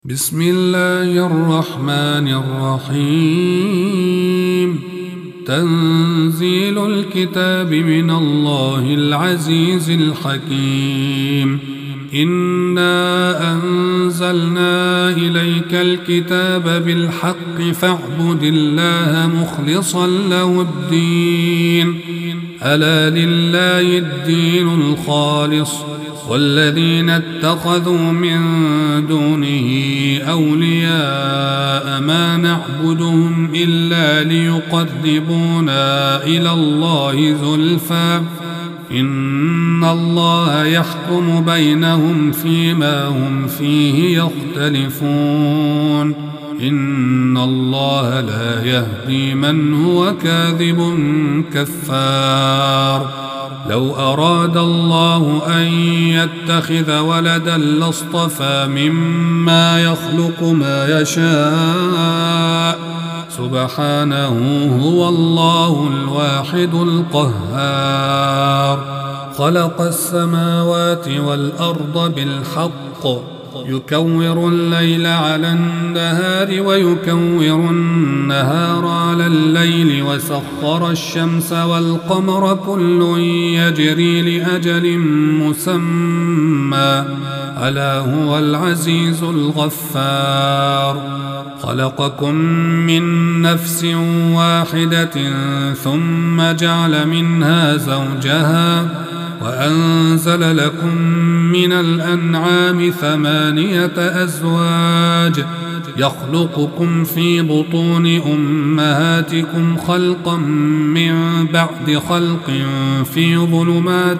بسم الله الرحمن الرحيم. تنزيل الكتاب من الله العزيز الحكيم. إنا أنزلنا إليك الكتاب بالحق فاعبد الله مخلصا له الدين. ألا لله الدين الخالص والذين اتخذوا من دونه أولياء ما نعبدهم إلا ليقربونا إلى الله زلفى إن الله يحكم بينهم فيما هم فيه يختلفون إن الله لا يهدي من هو كاذب كفار. لو أراد الله أن يتخذ ولدا لاصطفى مما يخلق ما يشاء سبحانه هو الله الواحد القهار. خلق السماوات والأرض بالحق يكور الليل على النهار ويكور النهار على الليل وسخر الشمس والقمر كل يجري لأجل مسمى ألا هو العزيز الغفار. خلقكم من نفس واحدة ثم جعل منها زوجها وأنزل لكم من الأنعام 8 أزواج يخلقكم في بطون أمهاتكم خلقا من بعد خلق في ظلمات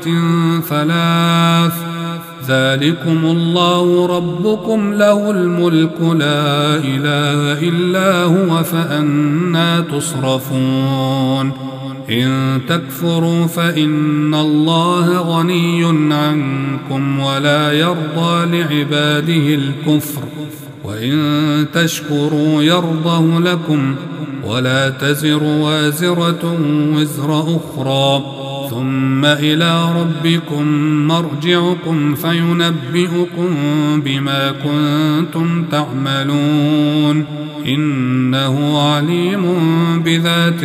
3 ذلكم الله ربكم له الملك لا إله إلا هو فأنى تصرفون. إن تكفروا فإن الله غني عنكم ولا يرضى لعباده الكفر وإن تشكروا يرضه لكم ولا تزر وازرة وزر أخرى ثم إلى ربكم مرجعكم فينبئكم بما كنتم تعملون إنه عليم بذات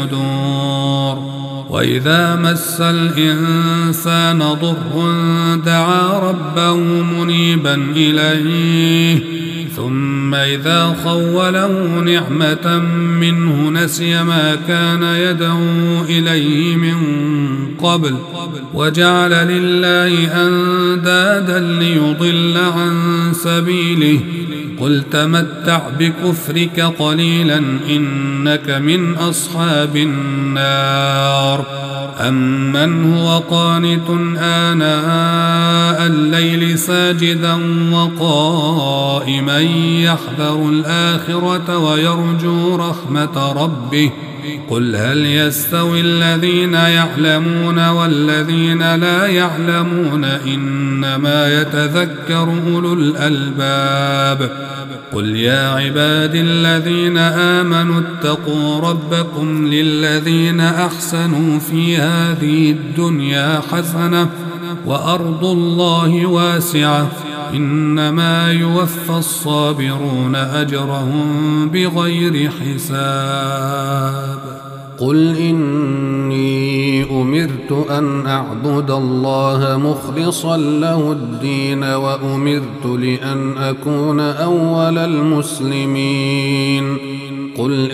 الصدور. وإذا مس الإنسان ضر دعا ربه منيبا إليه ثم إذا خوله نعمة منه نسي ما كان يدعو إليه من قبل وجعل لله أندادا ليضل عن سبيله قل تمتع بكفرك قليلا إنك من أصحاب النار. أمن هو قانت آناء الليل ساجدا وقائما يحذر الآخرة ويرجو رحمة ربه قل هل يستوي الذين يعلمون والذين لا يعلمون إنما يتذكر أولو الألباب. قل يا عباد الذين آمنوا اتقوا ربكم للذين أحسنوا في هذه الدنيا حسنة وأرض الله واسعة إنما يوفى الصابرون أجرهم بغير حساب. قل إني أمرت أن أعبد الله مخلصا له الدين وأمرت لأن أكون أول المسلمين. قل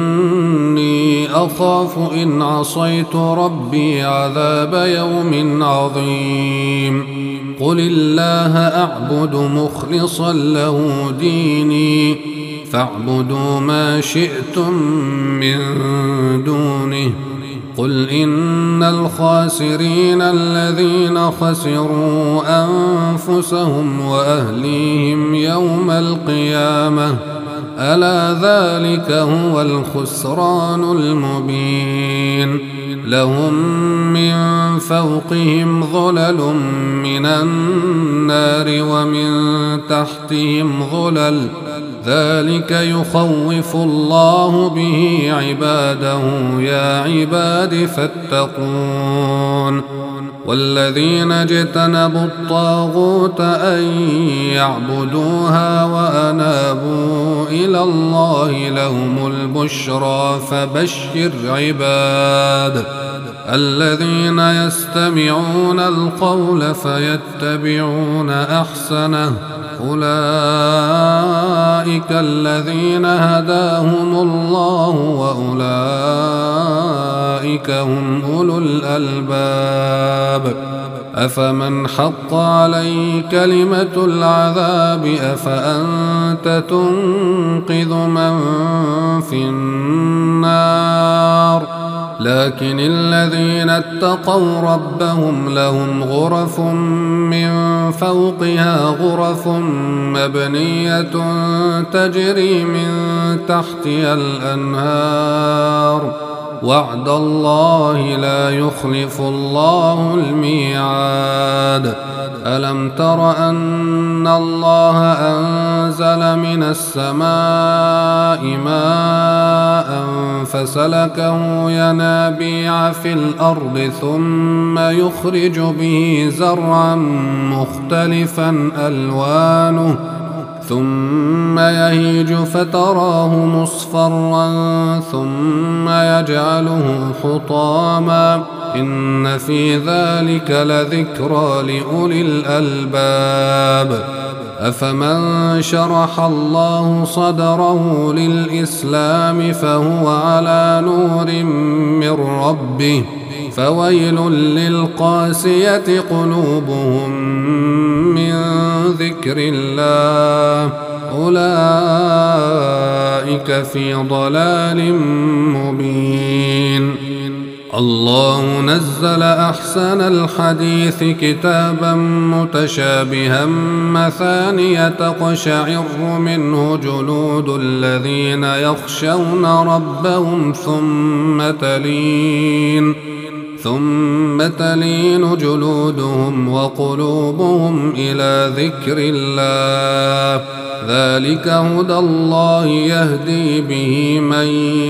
إني أخاف إن عصيت ربي عذاب يوم عظيم. قل الله أعبد مخلصا له ديني فاعبدوا ما شئتم من دونه. قل إن الخاسرين الذين خسروا أنفسهم وأهليهم يوم القيامة ألا ذلك هو الخسران المبين. لهم من فوقهم ظلل من النار ومن تحتهم ظلل ذلك يخوف الله به عباده يا عباد فاتقون. والذين اجتنبوا الطاغوت أن يعبدوها إلى الله لهم البشرى فبشر عباد الذين يستمعون القول فيتبعون أحسنه أولئك الذين هداهم الله وأولئك هم أولو الألباب أفمن حق عليه كلمة العذاب أفأنت تنقذ من في النار لكن الذين اتقوا ربهم لهم غرف من فوقها غرف مبنية تجري من تحتها الأنهار وعد الله لا يخلف الله الميعاد ألم تر أن الله أنزل من السماء ماء فسلكه ينابيع في الأرض ثم يخرج به زرعا مختلفا ألوانه ثم يهيج فتراه مصفرا ثم يجعله حطاما إن في ذلك لذكرى لأولي الألباب أفمن شرح الله صدره للإسلام فهو على نور من ربه فويل للقاسية قلوبهم من ذكر الله أولئك في ضلال مبين الله نزل أحسن الحديث كتابا متشابها مثانية تقشعر منه جلود الذين يخشون ربهم ثم تلين جلودهم وقلوبهم إلى ذكر الله ذلك هدى الله يهدي به من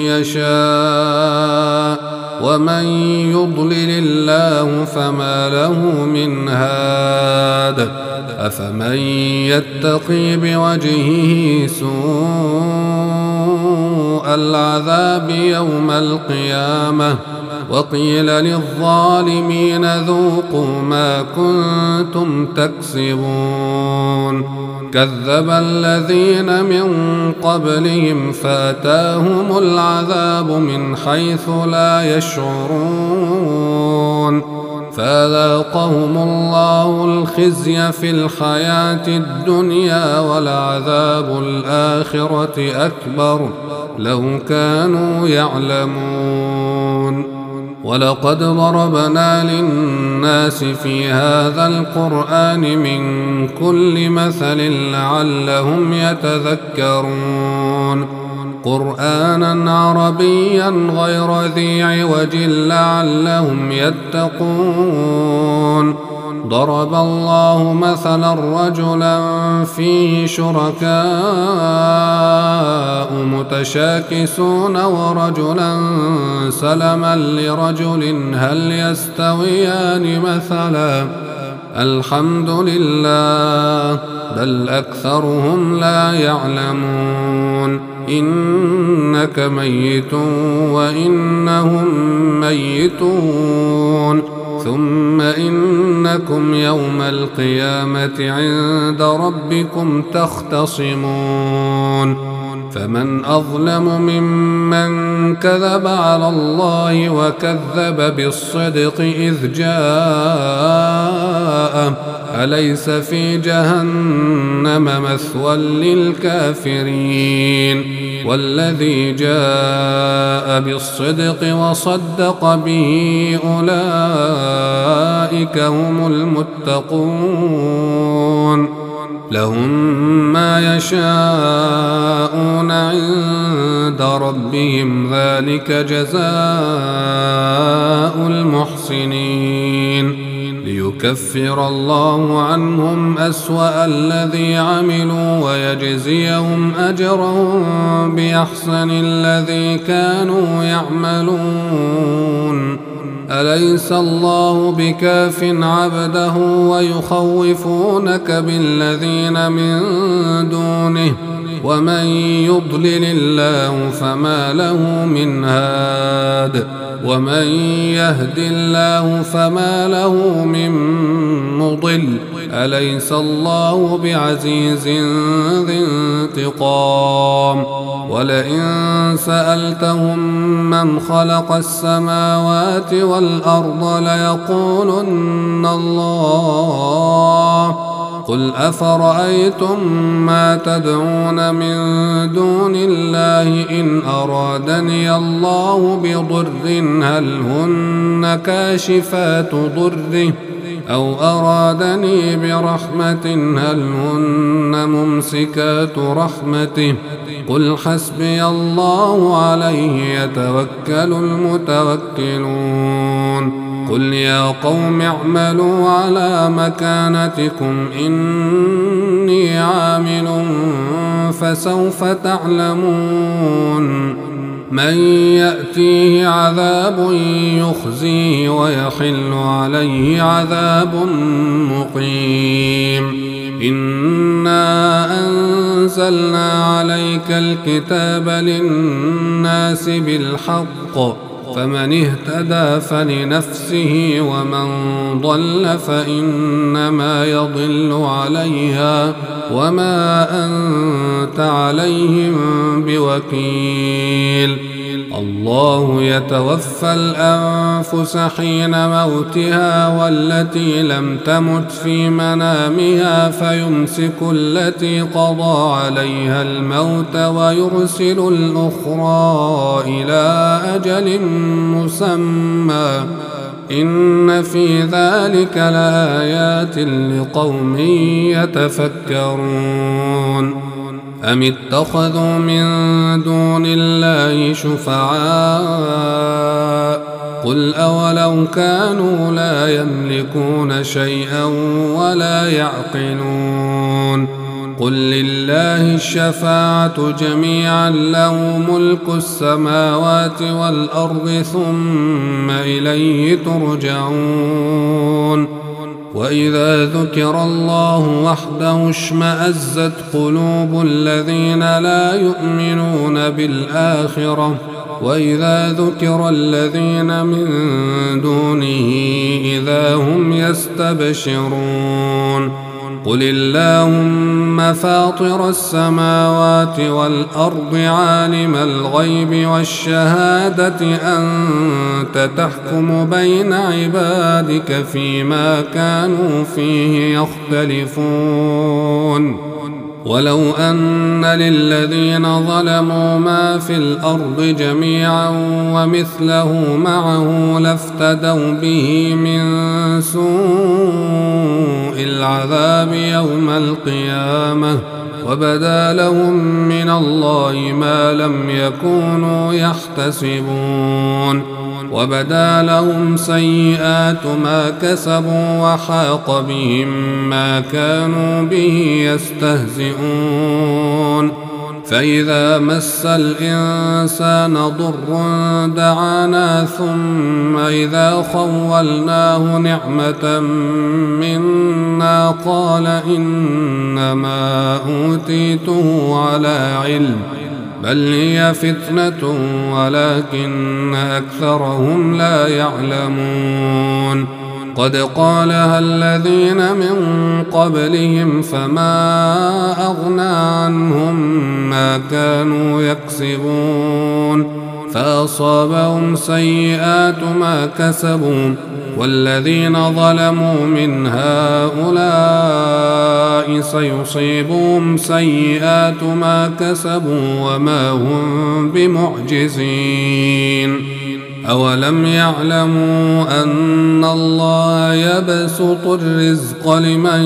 يشاء ومن يضلل الله فما له من هاد أفمن يتقي بوجهه سوء العذاب يوم القيامة وقيل للظالمين ذوقوا ما كنتم تكسبون كذب الذين من قبلهم فأتاهم العذاب من حيث لا يشعرون فذاقهم الله الخزي في الحياة الدنيا ولعذاب الآخرة أكبر لو كانوا يعلمون ولقد ضربنا للناس في هذا القرآن من كل مثل لعلهم يتذكرون قرآنا عربيا غير ذي عوج لعلهم يتقون ضرب الله مثلا رجلا فيه شركاء متشاكسون ورجلا سلما لرجل هل يستويان مثلا الحمد لله بل أكثرهم لا يعلمون إنك ميت وإنهم ميتون ثم إنكم يوم القيامة عند ربكم تختصمون فمن أظلم ممن كذب على الله وكذب بالصدق إذ جاءه أليس في جهنم مثوى للكافرين والذي جاء بالصدق وصدق به أولئك هم المتقون لهم ما يشاءون عند ربهم ذلك جزاء المحسنين ليكفر الله عنهم أسوأ الذي عملوا ويجزيهم أجرهم بأحسن الذي كانوا يعملون أليس الله بكاف عبده ويخوفونك بالذين من دونه ومن يضلل الله فما له من هاد ومن يهد الله فما له من مضل أليس الله بعزيز ذي انتقام ولئن سألتهم من خلق السماوات والأرض ليقولن الله قل أفرأيتم ما تدعون من دون الله إن أرادني الله بضر هل هن كاشفات ضره أو أرادني برحمة هل هن ممسكات رحمته قل حسبي الله عليه يتوكل المتوكلون قل يا قوم اعملوا على مكانتكم إني عامل فسوف تعلمون من يأتيه عذاب يخزيه ويحل عليه عذاب مقيم إنا أنزلنا عليك الكتاب للناس بالحق فمن اهتدى فلنفسه ومن ضل فإنما يضل عليها وما أنت عليهم بوكيل الله يتوفى الأنفس حين موتها والتي لم تمت في منامها فيمسك التي قضى عليها الموت ويرسل الأخرى إلى أجل مسمى إن في ذلك لآيات لقوم يتفكرون أم اتخذوا من دون الله شفعاء قل أولو كانوا لا يملكون شيئا ولا يعقلون قل لله الشفاعة جميعا له ملك السماوات والأرض ثم إليه ترجعون وإذا ذكر الله وحده اشمأزت قلوب الذين لا يؤمنون بالآخرة وإذا ذكر الذين من دونه إذا هم يستبشرون قل اللهم فاطر السماوات والأرض عالم الغيب والشهادة أنت تحكم بين عبادك فيما كانوا فيه يختلفون ولو أن للذين ظلموا ما في الأرض جميعا ومثله معه لافتدوا به من سوء العذاب يوم القيامة وبدا لهم من الله ما لم يكونوا يحتسبون وبدا لهم سيئات ما كسبوا وحاق بهم ما كانوا به يستهزئون فإذا مس الإنسان ضر دعانا ثم إذا خولناه نعمة منا قال إنما أوتيته على علم بل هي فتنة ولكن أكثرهم لا يعلمون قد قالها الذين من قبلهم فما أغنى عنهم ما كانوا يكسبون فأصابهم سيئات ما كسبوا والذين ظلموا من هؤلاء سيصيبهم سيئات ما كسبوا وما هم بمعجزين أولم يعلموا أن الله يبسط الرزق لمن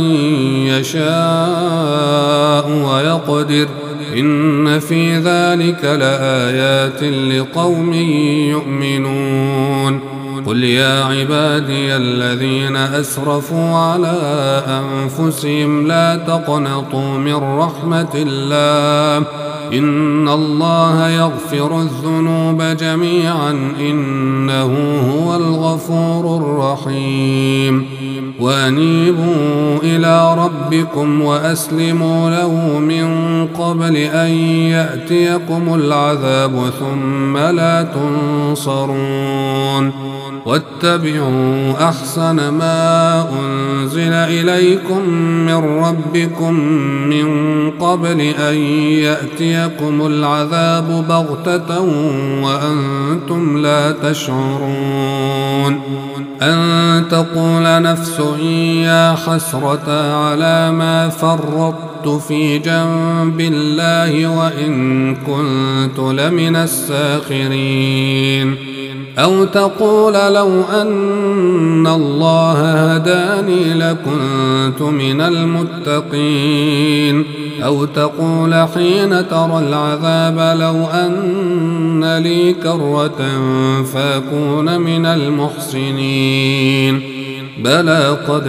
يشاء ويقدر إن في ذلك لآيات لقوم يؤمنون قل يا عبادي الذين أسرفوا على أنفسهم لا تقنطوا من رحمة الله إن الله يغفر الذنوب جميعا إنه هو الغفور الرحيم وأنيبوا إلى ربكم وأسلموا له من قبل أن يأتيكم العذاب ثم لا تنصرون واتبعوا أحسن ما أنزل إليكم من ربكم من قبل أن يأتيكم العذاب بغتة وأنتم لا تشعرون أن تقول نفس يا حسرة على ما فرطت في جنب الله وإن كنت لمن الساخرين أو تقول لو أن الله هداني لكنت من المتقين أو تقول حين ترى العذاب لو أن لي كرة فأكون من المحسنين بلى قد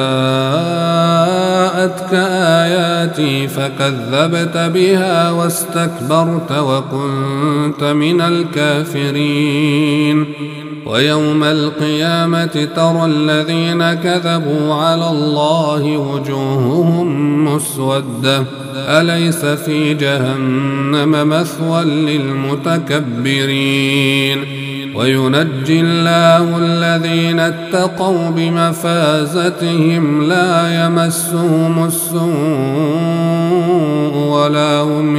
جاءتك آياتي فكذبت بها واستكبرت وكنت من الكافرين ويوم القيامة ترى الذين كذبوا على الله وجوههم مسودة أليس في جهنم مثوى للمتكبرين وينجي الله الذين اتقوا بمفازتهم لا يمسهم السوء ولا هم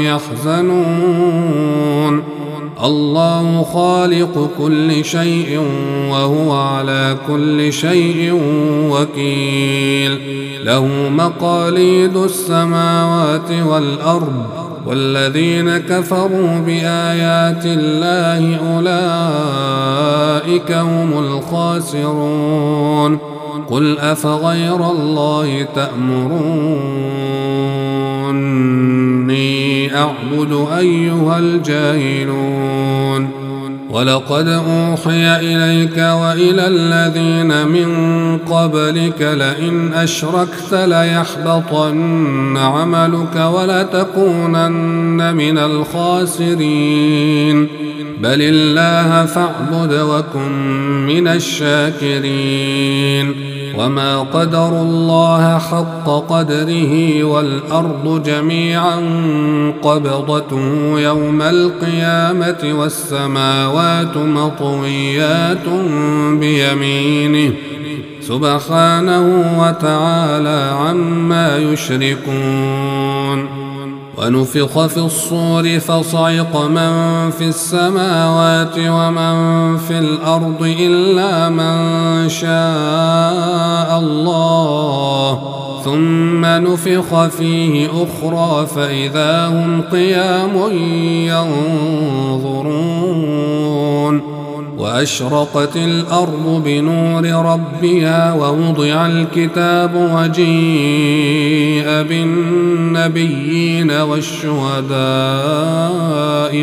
يحزنون الله خالق كل شيء وهو على كل شيء وكيل له مقاليد السماوات والأرض والذين كفروا بآيات الله أولئك هم الخاسرون قل أفغير الله تأمروني أعبد أيها الجاهلون ولقد أوحي إليك وإلى الذين من قبلك لئن أشركت ليحبطن عملك ولتكونن من الخاسرين بل الله فاعبد وكن من الشاكرين وما قدروا الله حق قدره والأرض جميعا قبضته يوم القيامة والسماوات مطويات بيمينه سبحانه وتعالى عما يشركون ونفخ في الصور فصعق من في السماوات ومن في الأرض إلا من شاء الله ثم نفخ فيه أخرى فإذا هم قيام ينظرون وأشرقت الأرض بنور ربها ووضع الكتاب وجيء بالنبيين والشهداء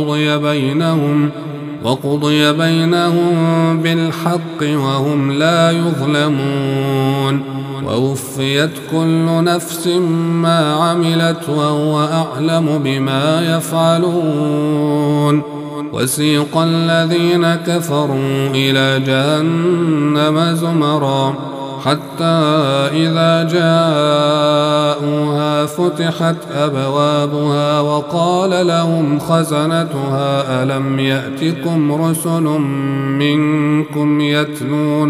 وقضي بينهم بالحق وهم لا يظلمون ووفيت كل نفس ما عملت وهو أعلم بما يفعلون وسيق الذين كفروا إلى جهنم زمرا حتى إذا جاءوها فتحت أبوابها وقال لهم خزنتها ألم يأتكم رسل منكم يتلون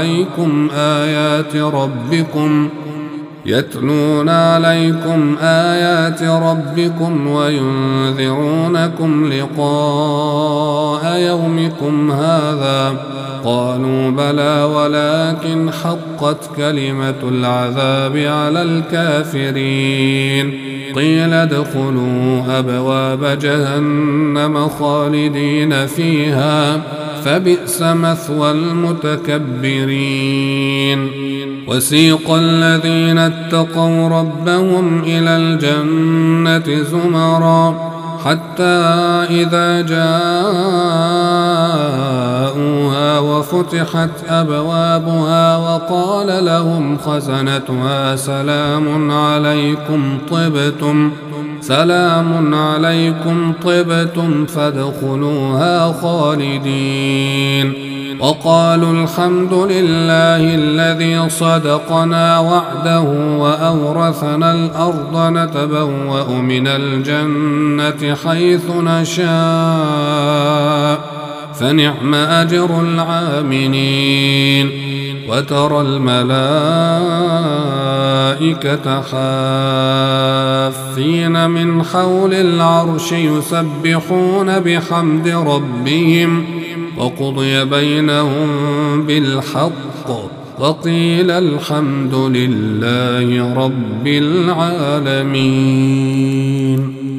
عليكم آيات ربكم وينذرونكم لقاء يومكم هذا قالوا بلى ولكن حقت كلمة العذاب على الكافرين قيل ادخلوا أبواب جهنم خالدين فيها فبئس مثوى المتكبرين وسيق الذين اتقوا ربهم إلى الجنة زمرا حتى إذا جاءوها وفتحت أبوابها وقال لهم خزنتها سلام عليكم طبتم فادخلوها خالدين وقالوا الحمد لله الذي صدقنا وعده وأورثنا الأرض نتبوأ من الجنة حيث نشاء فنعم أجر العاملين وترى الملائكة حافين من حول العرش يسبحون بحمد ربهم وقضي بينهم بالحق وقيل الحمد لله رب العالمين.